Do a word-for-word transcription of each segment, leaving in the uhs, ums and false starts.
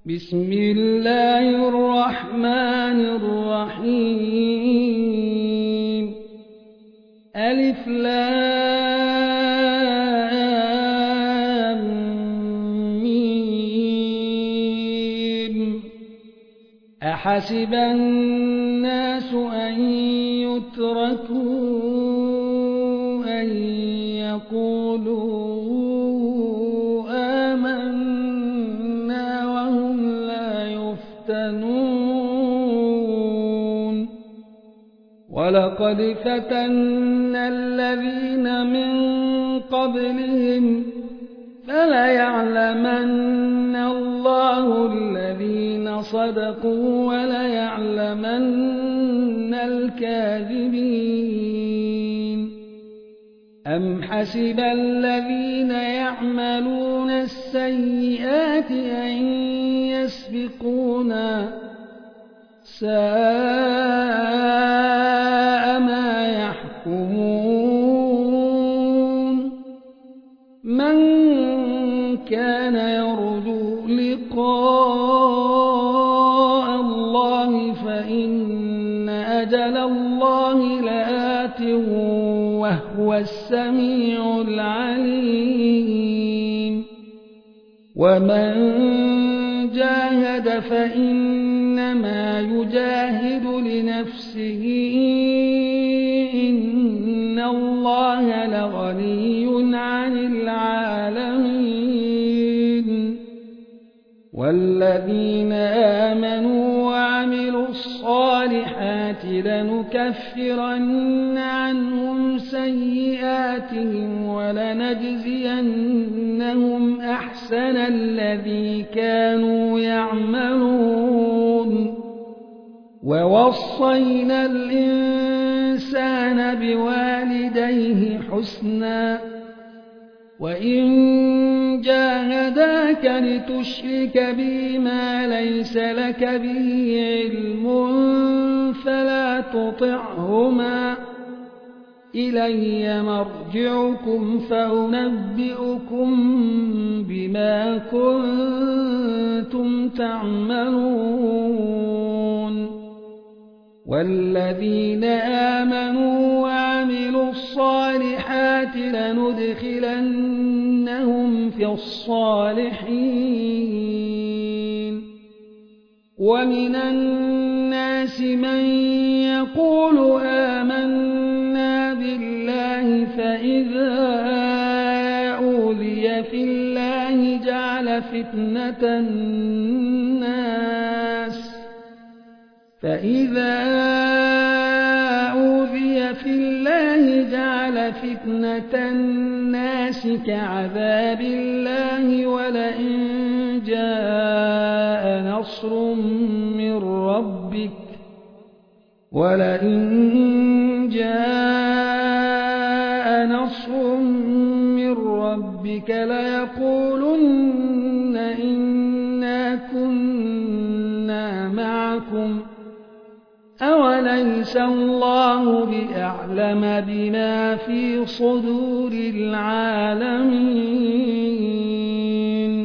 بسم الله الرحمن الرحيم. ألف لام ميم. أحسب الناس أن يتركوا أن يقولوا آمنا وهم لا يفتنون. ولقد فتنا الذين من قبلهم فليعلمن الله الذين صدقوا وليعلمن الكاذبين. أم حسب الذين يعملون السيئات أن يسبقونا ساء ما يحكمون. من كان يرجو لقاء الله فإن أجل الله لآت وهو السميع العليم. ومن جاهد فإنما يجاهد لنفسه إن الله لغني عن العالمين. والذين آمنوا وعملوا الصالحات لنكفرن عنهم سيئاتهم ولنجزينهم أحسن الذي كانوا يعملون. ووصينا الإنسان بوالديه حسنا وإن جاهداك لتشرك بي ما ليس لك به علم فلا تطعهما إلي مرجعكم فأنبئكم بما كنتم تعملون. والذين آمنوا وعملوا الصالحات لندخلنهم في الصالحين. ومن الناس من يقول آمنا بالله فإذا أوذي في الله جعل فتنة الناس فإذا أوذي في الله جعل فتنة الناس كعذاب الله ولئن جاء نصر من ربك ولئن جاء نصر من ربك ليقولن إنا كنا معكم أوليس الله بأعلم بما في صدور العالمين.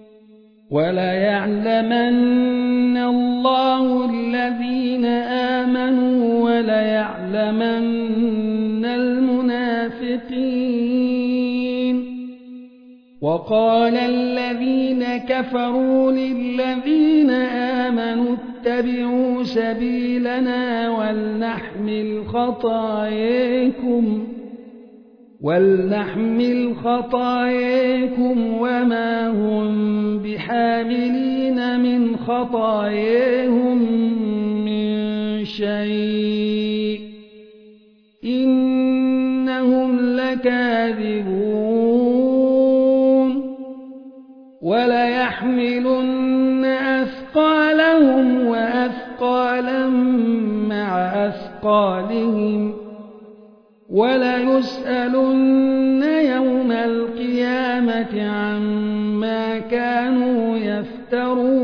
وليعلمن الله الذين آمنوا وليعلمن المنافقين. وقال الذين كفروا للذين آمنوا اتبعوا سبيلنا ولنحمل خطاياكم ولنحمل خطاياكم وما هم بحاملين من خطاياهم من شيء إنهم لكاذبون. وليحملن أثقالهم وأثقالا مع أثقالهم وليسألن يوم القيامة عما كانوا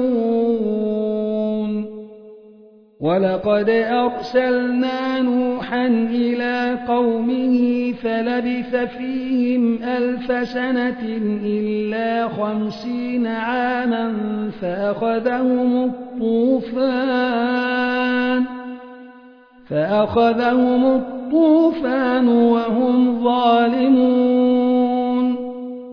يفترون. ولقد أرسلنا نوحا نوحا إلى قومه فلبث فيهم ألف سنة إلا خمسين عاما فأخذهم الطوفان فأخذهم الطوفان وهم ظالمون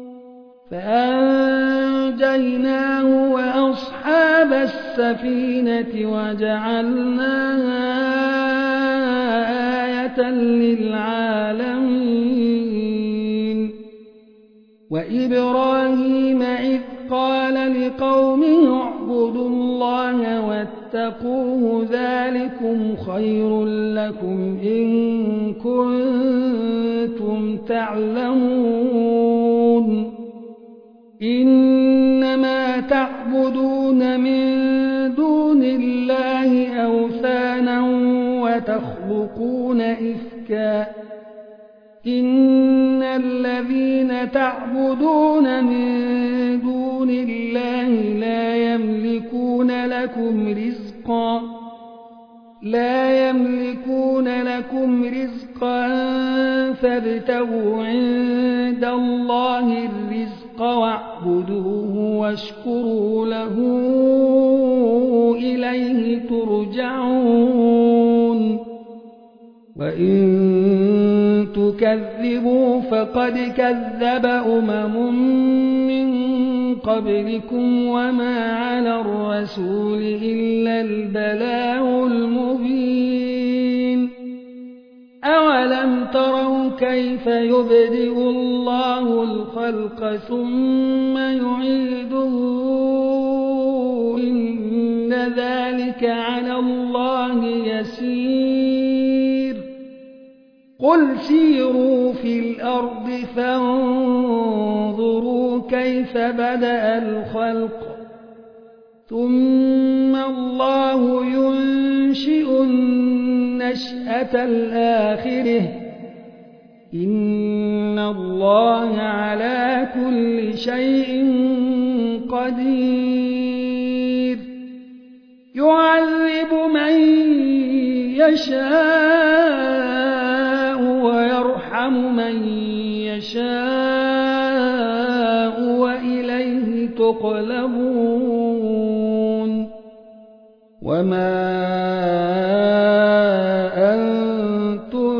فأنجيناه وأصحاب السفينة وجعلناها آية للعالمين وإبراهيم إذ قال لقومه اعبدوا الله واتقوه ذلكم خير لكم إن كنتم تعلمون إنما تعبدون من دون الله أوثانا وتخلقون إفكا إن الذين تعبدون من دون الله لا يملكون لكم رزقا لا يملكون لكم رزقا فابتغوا عند الله الرزق واعبدوه واشكروا له إليه ترجعون وإن تكذبوا فقد كذب أمم من قبلكم وما على الرسول إلا البلاغ المبين أولم تروا كيف يبدئ الله الخلق ثم يعيده إن ذلك على الله يسير قل سيروا في الأرض فانظروا كيف بدأ الخلق ثم الله ينشئ النشأة الآخرة إن الله على كل شيء قدير يعذب من يشاء ويرحم من يشاء وإليه تقلبون وما أنتم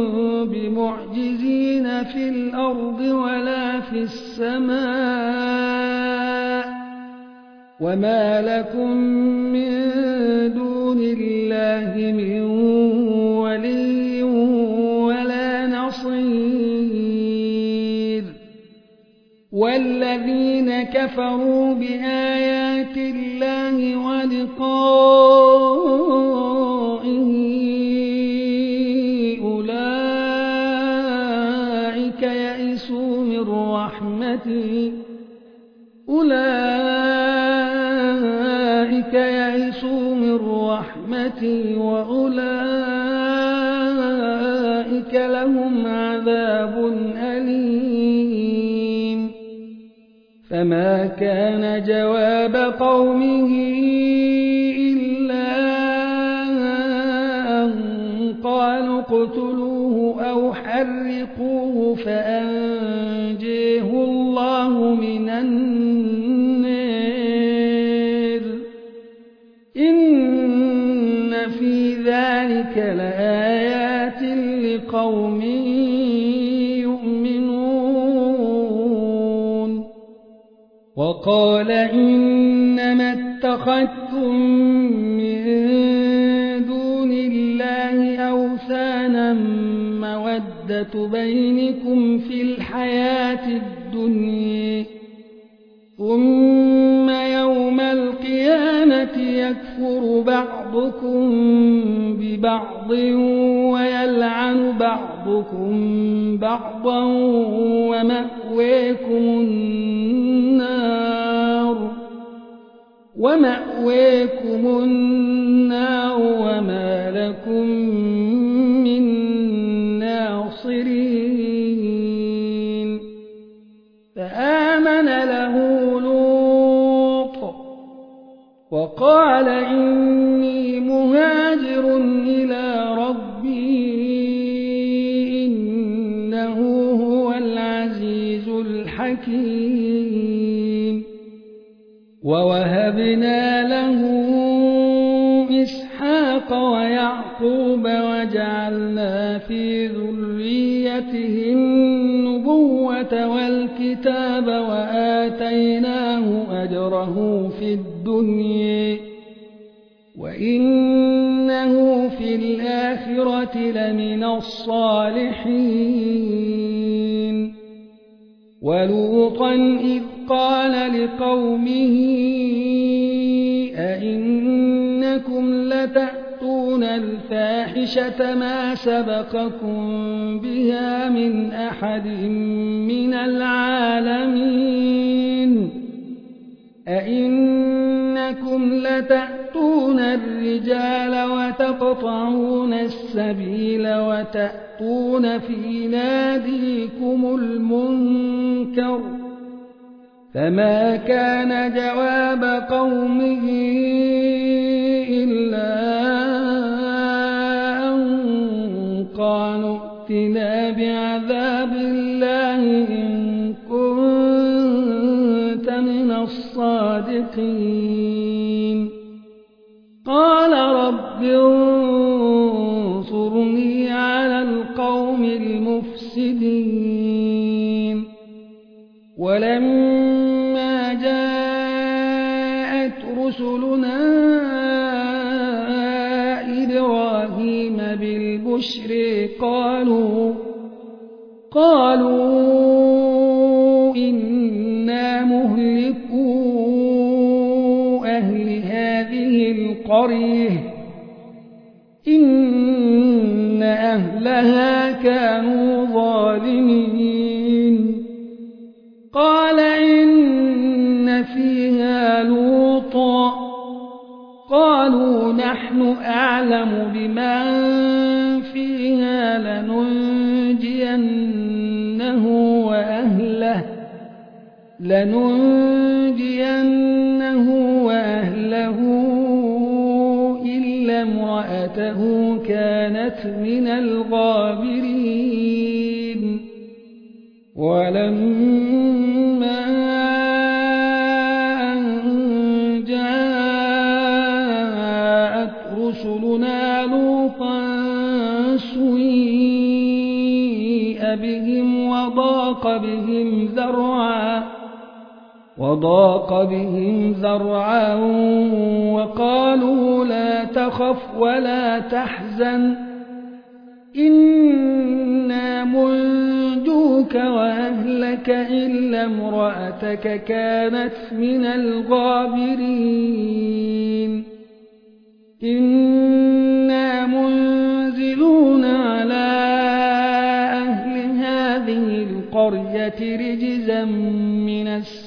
بمعجزين في الأرض ولا في السماء وما لكم من دون الله من ولي ولا نصير والذين كفروا بآيات الله ولقائه أولئك يئسوا من رحمتي أولئك يئسوا من رحمتي وأولئك لهم عذاب أليم فما كان جواب قومه إلا أن قالوا اقتلوه أو حرقوه فأنجيه الله من النار إن في ذلك لآيات لقوم يؤمنون وقال إنما اتخذتم من دون الله أوثانا مودة بينكم في الحياة الدنيا ثم يوم القيامة يكفر بعضكم ببعض ويلعن بعضكم بعضا ومأويكم النار ومأويكم النار وما لكم من ناصرين فآمن له لوط وقال إني مهاجر إلى ربي له إسحاق ويعقوب وجعلنا في ذريته النبوة والكتاب وآتيناه أجره في الدنيا وإنه في الآخرة لمن الصالحين ولوطا إذ قال لقومه أئنكم لتأتون الفاحشة ما سبقكم بها من أحد من العالمين أئنكم لتأتون الرجال وتقطعون السبيل وتأتون في ناديكم المنكر فما كان جواب قومه إلا أن قالوا ائتنا بعذاب الله إن كنت من الصادقين قال رب انصرني على القوم المفسدين ولما جاءت رسلنا إبراهيم بالبشر قالوا قالوا إنا مهلكو أهل هذه القرية إن أهلها كانوا ظالمين قال إن فيها لوطا قالوا نحن أعلم بمن فيها لننجينه وأهله لننجينه وأهله إلا امرأته كانت من الغابرين ولما أن جاءت رسلنا لوطا سيء بهم وضاق بهم ذرعا وضاق بهم ذرعا وقالوا لا تخف ولا تحزن إنا منجوك وأهلك إلا امرأتك كانت من الغابرين إنا منزلون على أهل هذه القرية رجزا من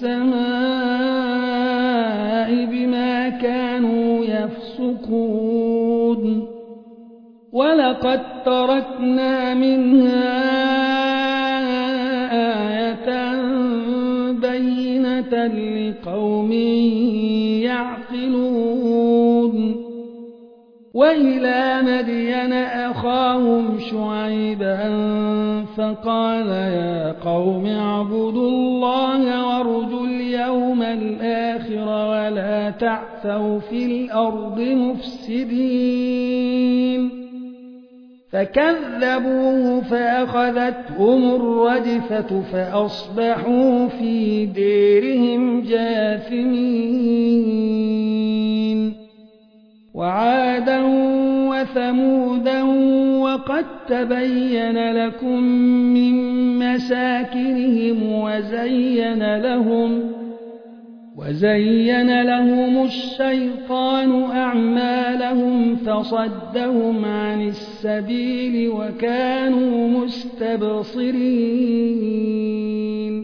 السماء بما كانوا يفسقون ولقد تركنا منها آية بينة لقوم يعقلون وإلى مدين أخاهم شعيبا فقال يا قوم اعبدوا الله وارجوا اليوم الآخر ولا تعثوا في الأرض مفسدين فكذبوه فأخذتهم الرجفة فأصبحوا في ديرهم جاثمين وعادا وثمودا وقد تبين لكم من مساكنهم وزين لهم وزين لهم الشيطان أعمالهم فصدهم عن السبيل وكانوا مستبصرين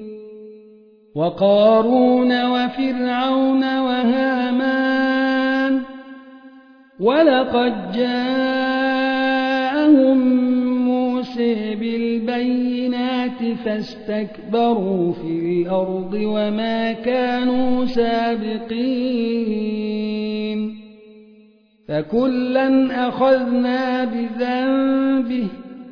وقارون وفرعون وهامان ولقد جاءهم موسى بالبينات فاستكبروا في الأرض وما كانوا سابقين فكلا أخذنا بذنبه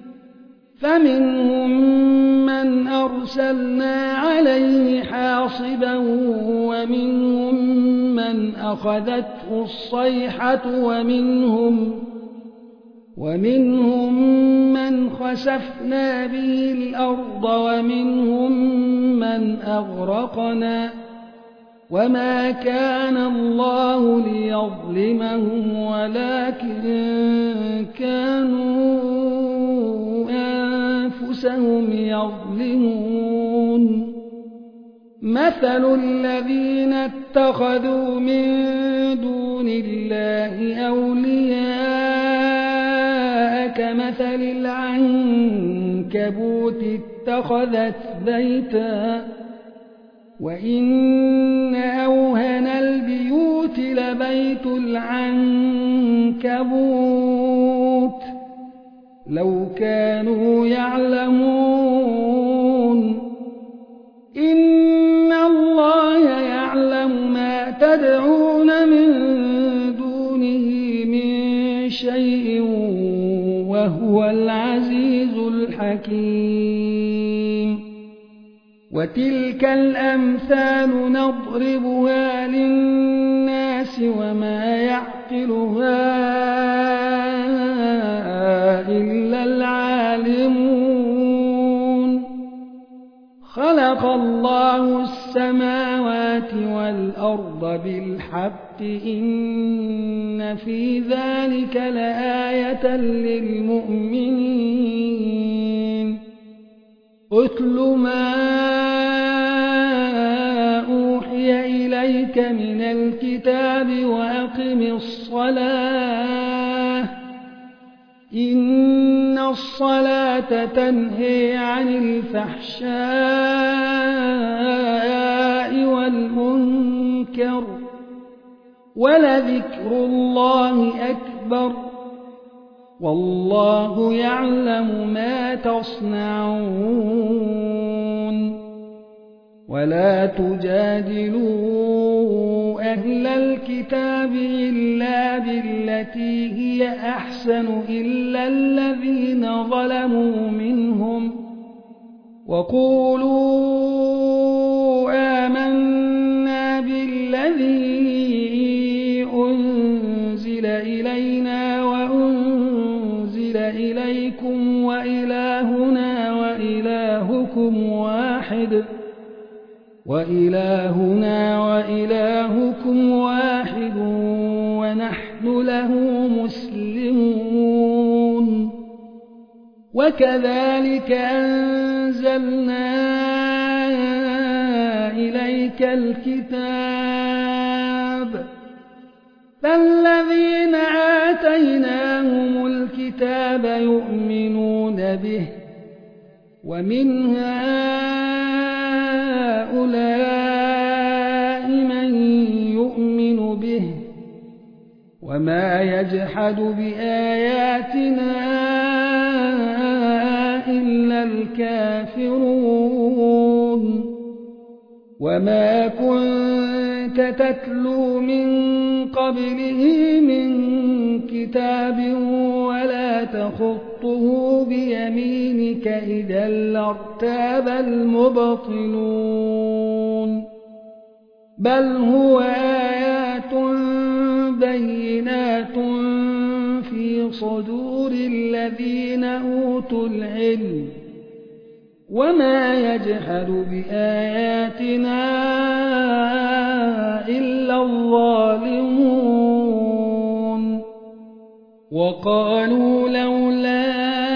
فمنهم من أرسلنا عليه حاصبا ومنهم من أخذته الصيحة ومنهم ومنهم من خسفنا به الأرض ومنهم من أغرقنا وما كان الله ليظلمهم ولكن كانوا أنفسهم يظلمون مثل الذين اتخذوا من دون الله أولياء كمثل العنكبوت اتخذت بيتا وإن أوهن البيوت لبيت العنكبوت لو كانوا يعلمون إن الله يعلم ما تدعون من دونه من شيء وهو العزيز الحكيم وتلك الأمثال نضربها للناس وما يعقلها إلا العالمون خلق الله السماوات والأرض بالحق إن في ذلك لآية للمؤمنين أتل ما أوحي إليك من الكتاب وأقم الصلاة إن الصلاة تنهي عن الفحشاء والمنكر ولذكر الله أكبر والله يعلم ما تصنعون ولا تجادلوا أهل الكتاب إلا بالتي هي أحسن إلا الذين ظلموا منهم وقولوا آمنا بالذي أنزل إلينا وأنزل إليكم وإلهنا وإلهكم واحد وإلهنا وإلهكم واحد ونحن له مسلمون وكذلك أنزلنا إليك الكتاب فالذين آتيناهم الكتاب يؤمنون به ومن هؤلاء من يؤمن به وما يجحد بآياتنا إلا الكافرون وما كنت تتلو من قبله من كتاب ولا تخطه بيمينك إذا لارتاب المبطلون بل هو آيات بينات في صدور الذين أوتوا العلم وما يجحد بآياتنا إلا الظالمون وقالوا لولا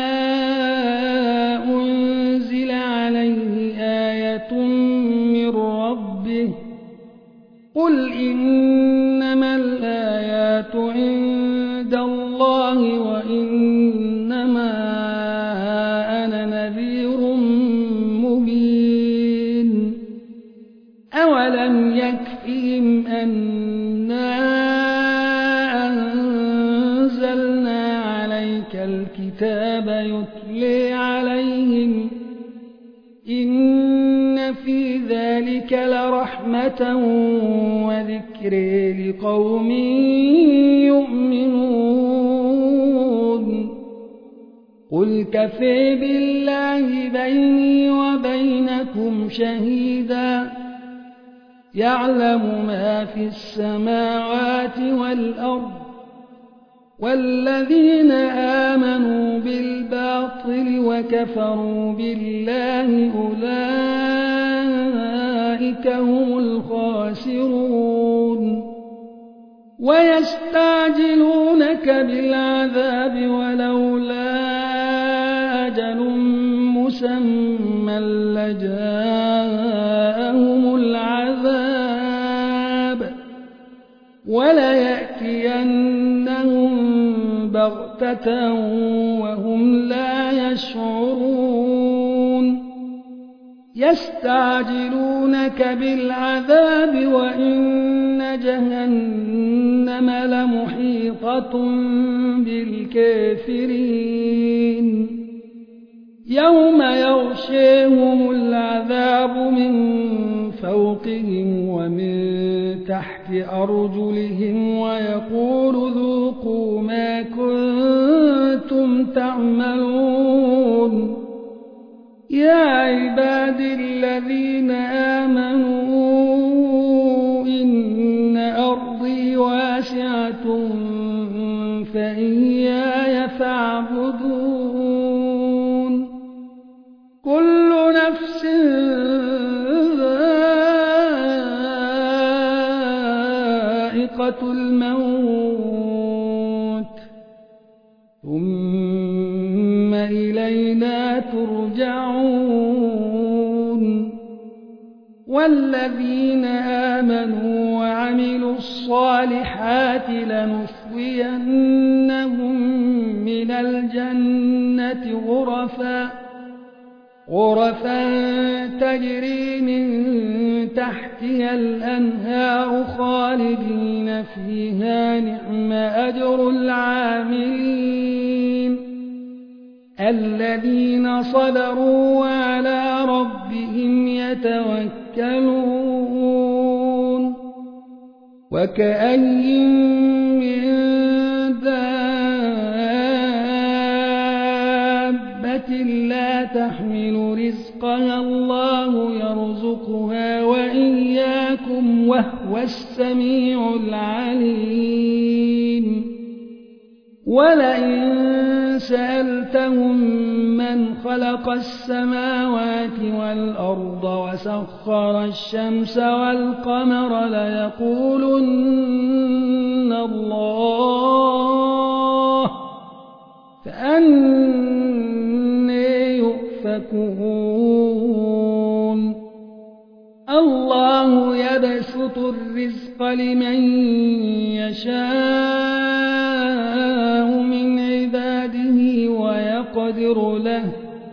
أنزل عليه آية من ربه قل إنما الآيات عند الله وإنما أنا نذير مبين أولم يكفهم أنا أنزلنا عليك الكتاب يتلي عليهم إن في ذلك لرحمة وذكر لقوم يؤمنون قل كفى بالله بيني وبينكم شهيدا يعلم ما في السماوات والأرض والذين آمنوا بالباطل وكفروا بالله أولئك هم الخاسرون ويستعجلونك بالعذاب ولولا أجل مسمى لجاءهم العذاب وليأتينهم بغتة وهم لا يشعرون يستعجلونك بالعذاب وإن جهنم لمحيطة بالكافرين يوم يغشيهم العذاب من فوقهم ومن تحت أرجلهم ويقول ذوقوا ما كنتم تعملون يا عباد الذين آمنوا إن أرضي واسعة فإياي فاعبدون كل نفس ذائقة الموت ثم إلينا ترجعون والذين آمنوا وعملوا الصالحات لنثوينهم من الجنة غرفا غرفا تجري من تحتها الأنهار خالدين فيها نعم أجر العاملين الذين صبروا وعلى ربهم يتوكلون وكأين من دابة لا تحمل رزقها الله يرزقها وإياكم وهو السميع العليم ولئن سألتهم من خلق السماوات والأرض وسخر الشمس والقمر ليقولن الله فأنى يؤفكون الله يبسط الرزق لمن يشاء من عباده ويقدر له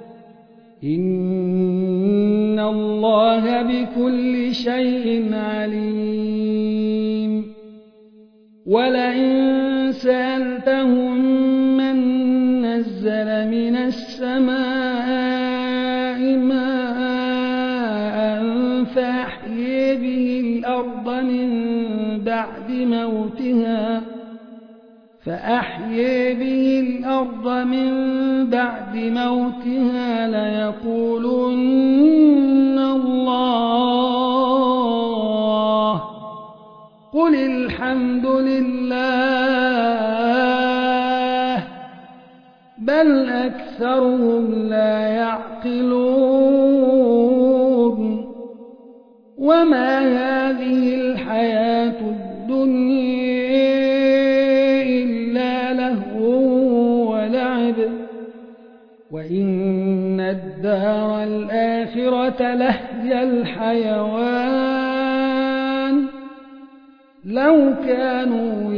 إن الله بكل شيء عليم ولئن سألتهم من نزل من السماء ماء فأحيي به الأرض من بعد موتها فأحيي به الأرض من بعد موتها ليقولن الله قل الحمد لله بل أكثرهم لا يعقلون وما هذه الحياة الدنيا إلا لهو ولعب وإن الدار الآخرة لهي الحيوان لو كانوا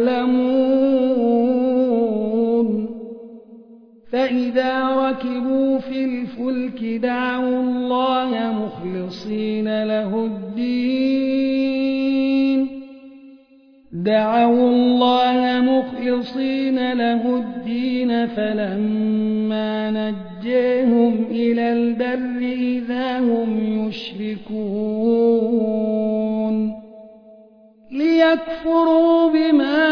يعلمون فإذا ركبوا في الفلك دعوا الله مخلصين له الدين دعوا الله مخلصين له الدين فلما نجاهم إلى البر إذا هم يشركون ليكفروا بما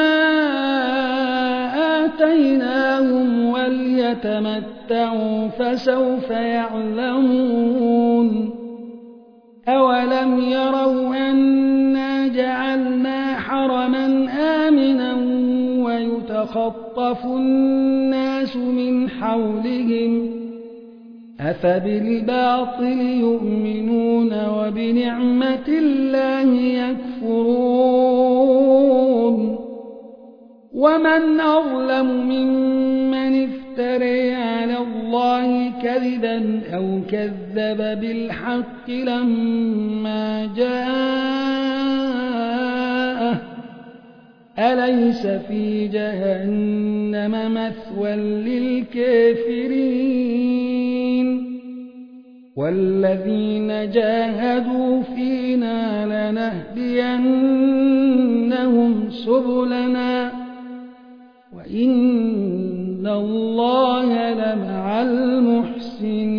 آتيناهم وليتمتعوا فسوف يعلمون أولم يروا أنا جعلنا حرما آمنا ويتخطف الناس من حولهم أفبالباطل يؤمنون وبنعمة الله يكفرون ومن أظلم ممن افترى على الله كذبا أو كذب بالحق لما جاءه أليس في جهنم مثوى للكافرين والذين جاهدوا فينا لنهدينهم سبلنا وإن الله لمع المحسنين